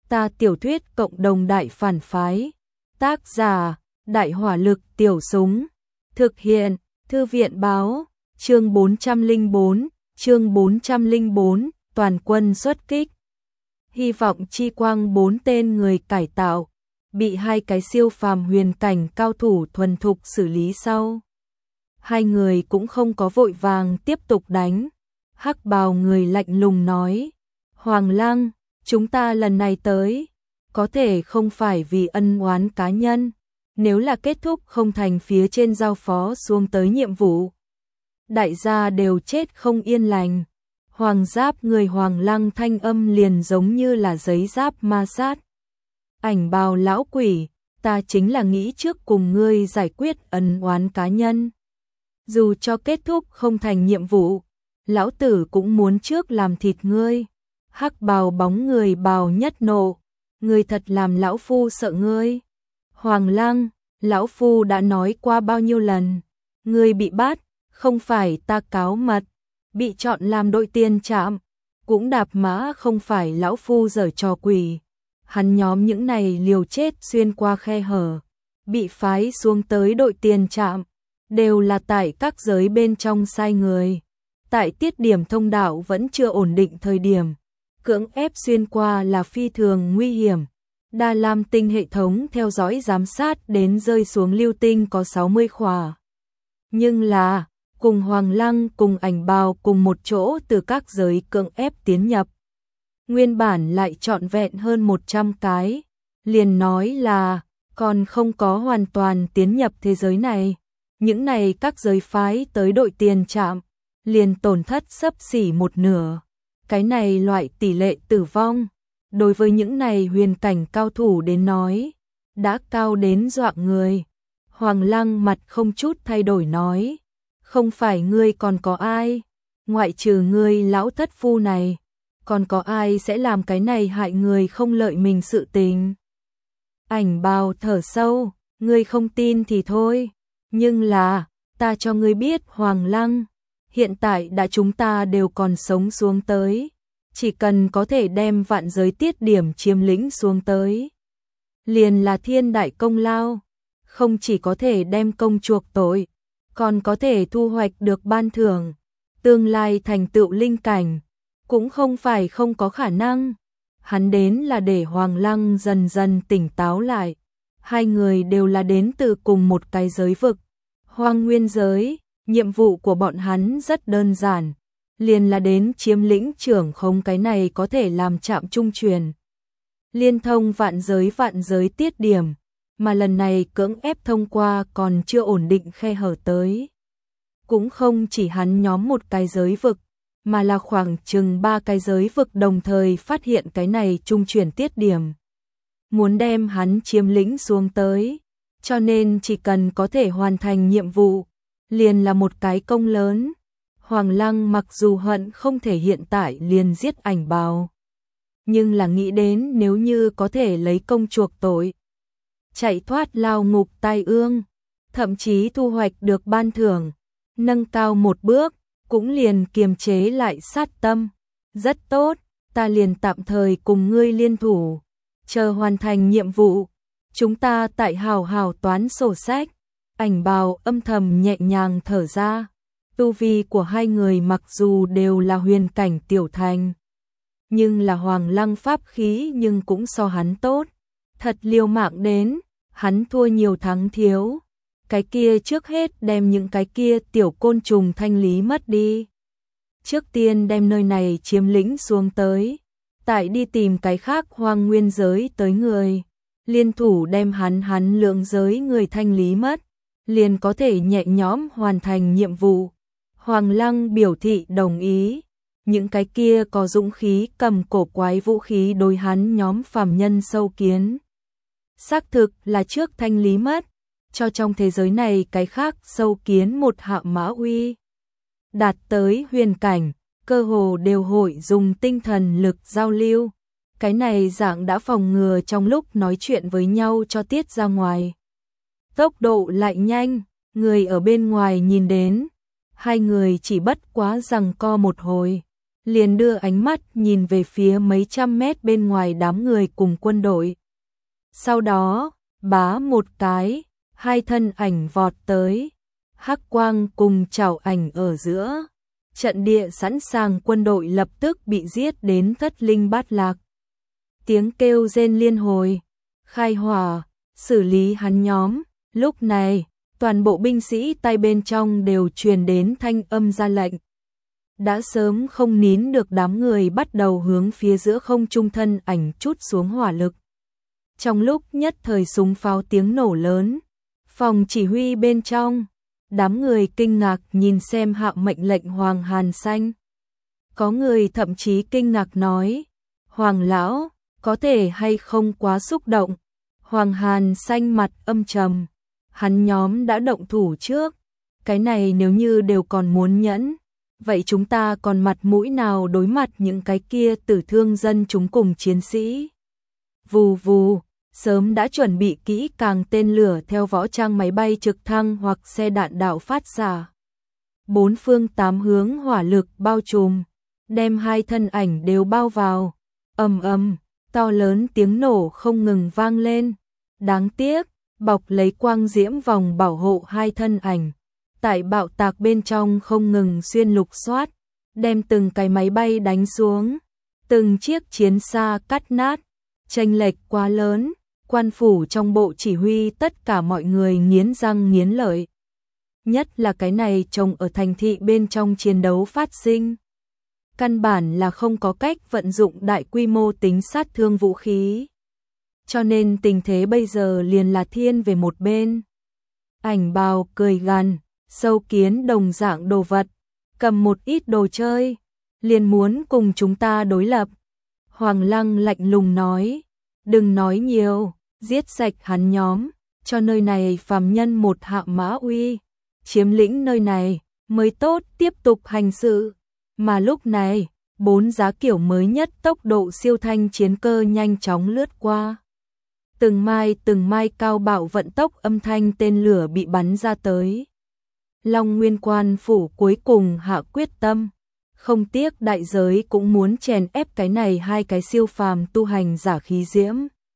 Ta tiểu thuyết cộng đồng đại phản phái. Tác giả, Đại hỏa lực tiểu súng. Thực hiện, Thư viện báo, chương 404, toàn quân xuất kích. Hy vọng chi quang 4 tên người cải tạo, bị 2 cái siêu phàm huyền cảnh cao thủ thuần thục xử lý sau. 2 người cũng không có vội vàng tiếp tục đánh. Hắc bào người lạnh lùng nói, Hoàng Lăng, chúng ta lần này tới, có thể không phải vì ân oán cá nhân, nếu là kết thúc không thành phía trên giao phó xuống tới nhiệm vụ. Đại gia đều chết không yên lành. Hoàng giáp người Hoàng Lăng thanh âm liền giống như là giấy giáp ma sát. Ảnh bào lão quỷ, ta chính là nghĩ trước cùng ngươi giải quyết ân oán cá nhân. Dù cho kết thúc không thành nhiệm vụ, lão tử cũng muốn trước làm thịt ngươi. Hắc bào bóng người bào nhất nộ, ngươi thật làm lão phu sợ ngươi. Hoàng Lăng, lão phu đã nói qua bao nhiêu lần, ngươi bị bắt, không phải ta cáo mật, bị chọn làm đội tiền trạm, cũng đạp mã không phải lão phu giở trò quỷ. Hắn nhóm những này liều chết xuyên qua khe hở, bị phái xuống tới đội tiền trạm, đều là tại các giới bên trong sai người. Tại tiết điểm thông đạo vẫn chưa ổn định thời điểm, cưỡng ép xuyên qua là phi thường nguy hiểm. Đa Lam tinh hệ thống theo dõi giám sát đến rơi xuống lưu tinh có 60 khỏa. Nhưng là, cùng Hoàng Lăng cùng ảnh bào cùng một chỗ từ các giới cưỡng ép tiến nhập. Nguyên bản lại trọn vẹn hơn 100 cái, liền nói là còn không có hoàn toàn tiến nhập thế giới này. Những này các giới phái tới đội tiền trạm, liền tổn thất xấp xỉ một nửa. Cái này loại tỷ lệ tử vong, đối với những này huyền cảnh cao thủ đến nói, đã cao đến dọa người. Hoàng Lăng mặt không chút thay đổi nói, không phải ngươi còn có ai, ngoại trừ ngươi lão thất phu này, còn có ai sẽ làm cái này hại người không lợi mình sự tình. Ảnh bào thở sâu, ngươi không tin thì thôi, nhưng là, ta cho ngươi biết Hoàng Lăng, hiện tại đã chúng ta đều còn sống xuống tới, chỉ cần có thể đem vạn giới tiết điểm chiếm lĩnh xuống tới, liền là thiên đại công lao, không chỉ có thể đem công chuộc tội, còn có thể thu hoạch được ban thưởng, tương lai thành tựu linh cảnh, cũng không phải không có khả năng. Hắn đến là để Hoàng Lăng dần dần tỉnh táo lại. 2 người đều là đến từ cùng một cái giới vực, Hoang Nguyên giới. Nhiệm vụ của bọn hắn rất đơn giản, liền là đến chiếm lĩnh trưởng không cái này có thể làm trạm trung truyền, liên thông vạn giới tiết điểm, mà lần này cưỡng ép thông qua còn chưa ổn định khe hở tới. Cũng không chỉ hắn nhóm một cái giới vực, mà là khoảng chừng 3 cái giới vực đồng thời phát hiện cái này trung truyền tiết điểm. Muốn đem hắn chiếm lĩnh xuống tới, cho nên chỉ cần có thể hoàn thành nhiệm vụ, liền là một cái công lớn. Hoàng Lăng mặc dù hận không thể hiện tại liền giết ảnh bào, nhưng là nghĩ đến nếu như có thể lấy công chuộc tội, chạy thoát lao ngục tai ương, thậm chí thu hoạch được ban thưởng, nâng cao một bước, cũng liền kiềm chế lại sát tâm. Rất tốt, ta liền tạm thời cùng ngươi liên thủ, chờ hoàn thành nhiệm vụ, chúng ta tại hào hào toán sổ sách. Ảnh bào âm thầm nhẹ nhàng thở ra. Tu vi của 2 người mặc dù đều là huyền cảnh tiểu thành, nhưng là Hoàng Lăng pháp khí nhưng cũng so hắn tốt. Thật liều mạng đến, hắn thua nhiều thắng thiếu. Cái kia trước hết đem những cái kia tiểu côn trùng thanh lý mất đi. Trước tiên đem nơi này chiếm lĩnh xuống tới, tại đi tìm cái khác Hoang Nguyên giới tới người, liên thủ đem hắn lượng giới người thanh lý mất, liền có thể nhẹ nhõm hoàn thành nhiệm vụ. Hoàng Lăng biểu thị đồng ý. Những cái kia có dũng khí cầm cổ quái vũ khí đối hắn nhóm phàm nhân sâu kiến, xác thực là trước thanh lý mất, cho trong thế giới này cái khác sâu kiến một hạ mã uy. Đạt tới huyền cảnh, cơ hồ đều hội dùng tinh thần lực giao lưu. Cái này dạng đã phòng ngừa trong lúc nói chuyện với nhau cho tiết ra ngoài. Tốc độ lại nhanh, người ở bên ngoài nhìn đến, 2 người chỉ bất quá giằng co một hồi, liền đưa ánh mắt nhìn về phía mấy trăm mét bên ngoài đám người cùng quân đội. Sau đó, bá một cái, hai thân ảnh vọt tới, hắc quang cùng chảo ảnh ở giữa. Trận địa sẵn sàng, quân đội lập tức bị giết đến thất linh bát lạc. Tiếng kêu rên liên hồi, khai hỏa, xử lý hắn nhóm. Lúc này, toàn bộ binh sĩ tay bên trong đều truyền đến thanh âm ra lệnh. Đã sớm không nín được, đám người bắt đầu hướng phía giữa không trung thân ảnh chút xuống hỏa lực. Trong lúc nhất thời súng pháo tiếng nổ lớn, phòng chỉ huy bên trong, đám người kinh ngạc nhìn xem hạ mệnh lệnh Hoàng Hàn Xanh. Có người thậm chí kinh ngạc nói, Hoàng lão, có thể hay không quá xúc động. Hoàng Hàn Xanh mặt âm trầm, hắn nhóm đã động thủ trước, cái này nếu như đều còn muốn nhẫn, vậy chúng ta còn mặt mũi nào đối mặt những cái kia tử thương dân chúng cùng chiến sĩ. Vù vù, sớm đã chuẩn bị kỹ càng tên lửa theo võ trang máy bay trực thăng hoặc xe đạn đạo phát xạ. Bốn phương tám hướng hỏa lực bao trùm, đem hai thân ảnh đều bao vào. Ầm ầm, to lớn tiếng nổ không ngừng vang lên. Đáng tiếc, bọc lấy quang diễm vòng bảo hộ hai thân ảnh, tại bạo tạc bên trong không ngừng xuyên lục soát, đem từng cái máy bay đánh xuống, từng chiếc chiến xa cắt nát. Chênh lệch quá lớn, quan phủ trong bộ chỉ huy tất cả mọi người nghiến răng nghiến lợi. Nhất là cái này trông ở thành thị bên trong chiến đấu phát sinh. Căn bản là không có cách vận dụng đại quy mô tính sát thương vũ khí. Cho nên tình thế bây giờ liền là thiên về một bên. Ảnh bào cười gằn, sâu kiến đồng dạng đồ vật, cầm một ít đồ chơi, liền muốn cùng chúng ta đối lập. Hoàng Lăng lạnh lùng nói, đừng nói nhiều, giết sạch hắn nhóm, cho nơi này phàm nhân một hạ mã uy, chiếm lĩnh nơi này mới tốt tiếp tục hành sự. Mà lúc này, 4 giá kiểu mới nhất tốc độ siêu thanh chiến cơ nhanh chóng lướt qua. Từng mai cao bạo vận tốc âm thanh tên lửa bị bắn ra tới. Long Nguyên Quan phủ cuối cùng hạ quyết tâm, không tiếc đại giới cũng muốn chèn ép cái này hai cái siêu phàm tu hành giả khí diễm.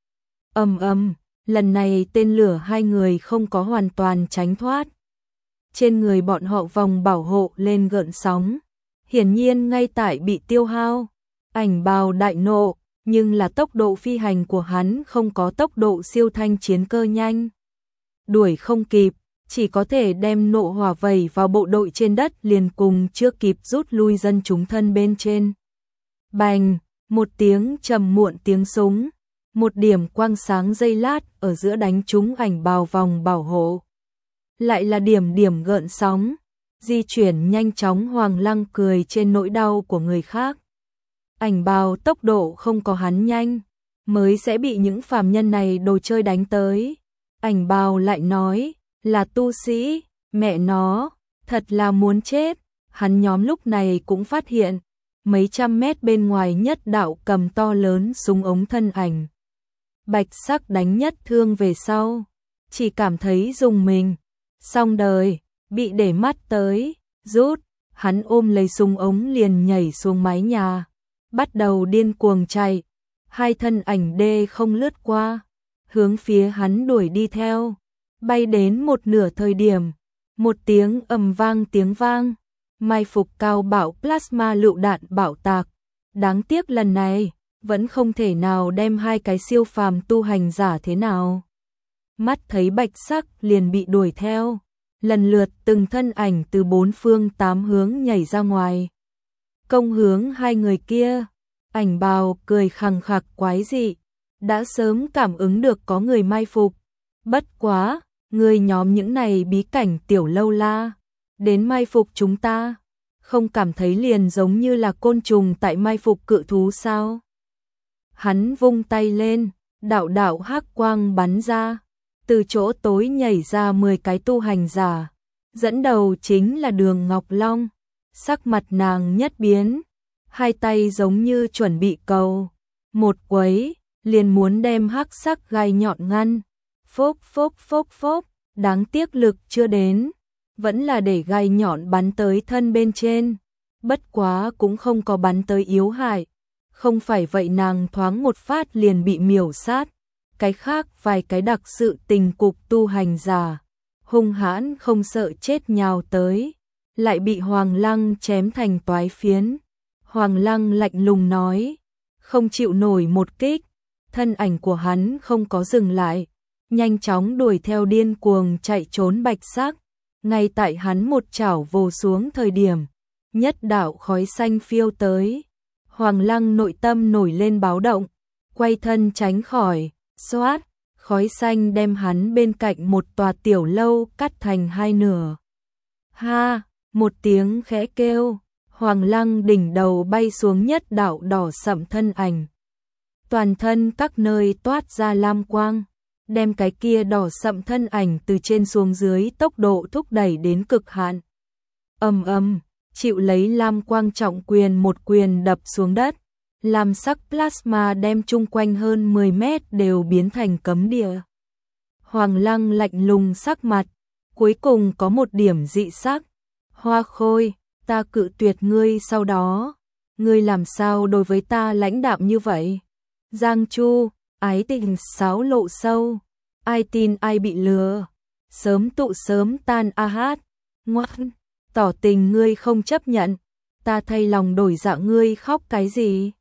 Ầm ầm, lần này tên lửa hai người không có hoàn toàn tránh thoát. Trên người bọn họ vòng bảo hộ lên gợn sóng, hiển nhiên ngay tại bị tiêu hao. Ảnh bào đại nộ, nhưng là tốc độ phi hành của hắn không có tốc độ siêu thanh chiến cơ nhanh. Đuổi không kịp, chỉ có thể đem nộ hỏa vẩy vào bộ đội trên đất, liền cùng chưa kịp rút lui dân chúng thân bên trên. Bành, một tiếng trầm muộn tiếng súng, một điểm quang sáng giây lát ở giữa đánh trúng ảnh bào vòng bảo hộ. Lại là điểm gợn sóng, di chuyển nhanh chóng. Hoàng Lăng cười trên nỗi đau của người khác. Ảnh bào tốc độ không có hắn nhanh, mới sẽ bị những phàm nhân này đồ chơi đánh tới. Ảnh bào lại nói, là tu sĩ, mẹ nó, thật là muốn chết. Hắn nhóm lúc này cũng phát hiện, mấy trăm mét bên ngoài nhất đạo cầm to lớn súng ống thân ảnh. Bạch sắc đánh nhất thương về sau, chỉ cảm thấy rùng mình, xong đời, bị để mắt tới, rút, hắn ôm lấy súng ống liền nhảy xuống mái nhà, bắt đầu điên cuồng chạy. Hai thân ảnh đê không lướt qua, hướng phía hắn đuổi đi theo. Bay đến một nửa thời điểm, một tiếng ầm vang tiếng vang, mai phục cao bạo plasma lựu đạn bạo tạc. Đáng tiếc lần này, vẫn không thể nào đem hai cái siêu phàm tu hành giả thế nào. Mắt thấy bạch sắc liền bị đuổi theo, lần lượt từng thân ảnh từ 4 phương 8 hướng nhảy ra ngoài. Công hướng hai người kia, ảnh bào cười khằng khặc quái dị, đã sớm cảm ứng được có người mai phục. Bất quá, người nhóm những này bí cảnh tiểu lâu la, đến mai phục chúng ta, không cảm thấy liền giống như là côn trùng tại mai phục cự thú sao? Hắn vung tay lên, đạo đạo hắc quang bắn ra, từ chỗ tối nhảy ra 10 cái tu hành giả, dẫn đầu chính là Đường Ngọc Long. Sắc mặt nàng nhất biến, hai tay giống như chuẩn bị cầu, một quấy, liền muốn đem hắc sắc gai nhọn ngăn. Phốc phốc phốc phốc, đáng tiếc lực chưa đến, vẫn là để gai nhọn bắn tới thân bên trên. bất quá cũng không có bắn tới yếu hại. Không phải vậy nàng thoáng một phát liền bị miểu sát. Cái khác vài cái đặc sự tình cục tu hành giả, hung hãn không sợ chết nhào tới, lại bị Hoàng Lăng chém thành toái phiến. Hoàng Lăng lạnh lùng nói, không chịu nổi một kích, thân ảnh của hắn không có dừng lại, nhanh chóng đuổi theo điên cuồng chạy trốn Bạch Sắc. Ngay tại hắn một chảo vồ xuống thời điểm, nhất đạo khói xanh phiêu tới. Hoàng Lăng nội tâm nổi lên báo động, quay thân tránh khỏi, xoát, khói xanh đem hắn bên cạnh một tòa tiểu lâu cắt thành hai nửa. Ha, một tiếng khẽ kêu, Hoàng Lăng đỉnh đầu bay xuống nhất đạo đỏ sẫm thân ảnh. Toàn thân các nơi toát ra lam quang, đem cái kia đỏ sẫm thân ảnh từ trên xuống dưới tốc độ thúc đẩy đến cực hạn. Ầm ầm, chịu lấy lam quang trọng quyền một quyền đập xuống đất. Lam sắc plasma đem chung quanh hơn 10 mét đều biến thành cấm địa. Hoàng Lăng lạnh lùng sắc mặt, cuối cùng có một điểm dị sắc. Hoa Khôi, ta cự tuyệt ngươi sau đó. Ngươi làm sao đối với ta lãnh đạm như vậy? Giang Chu, ái tình sáo lộ sâu. Ai tin ai bị lừa. Sớm tụ sớm tan a hát. Ngoan, tỏ tình ngươi không chấp nhận. Ta thay lòng đổi dạ ngươi khóc cái gì?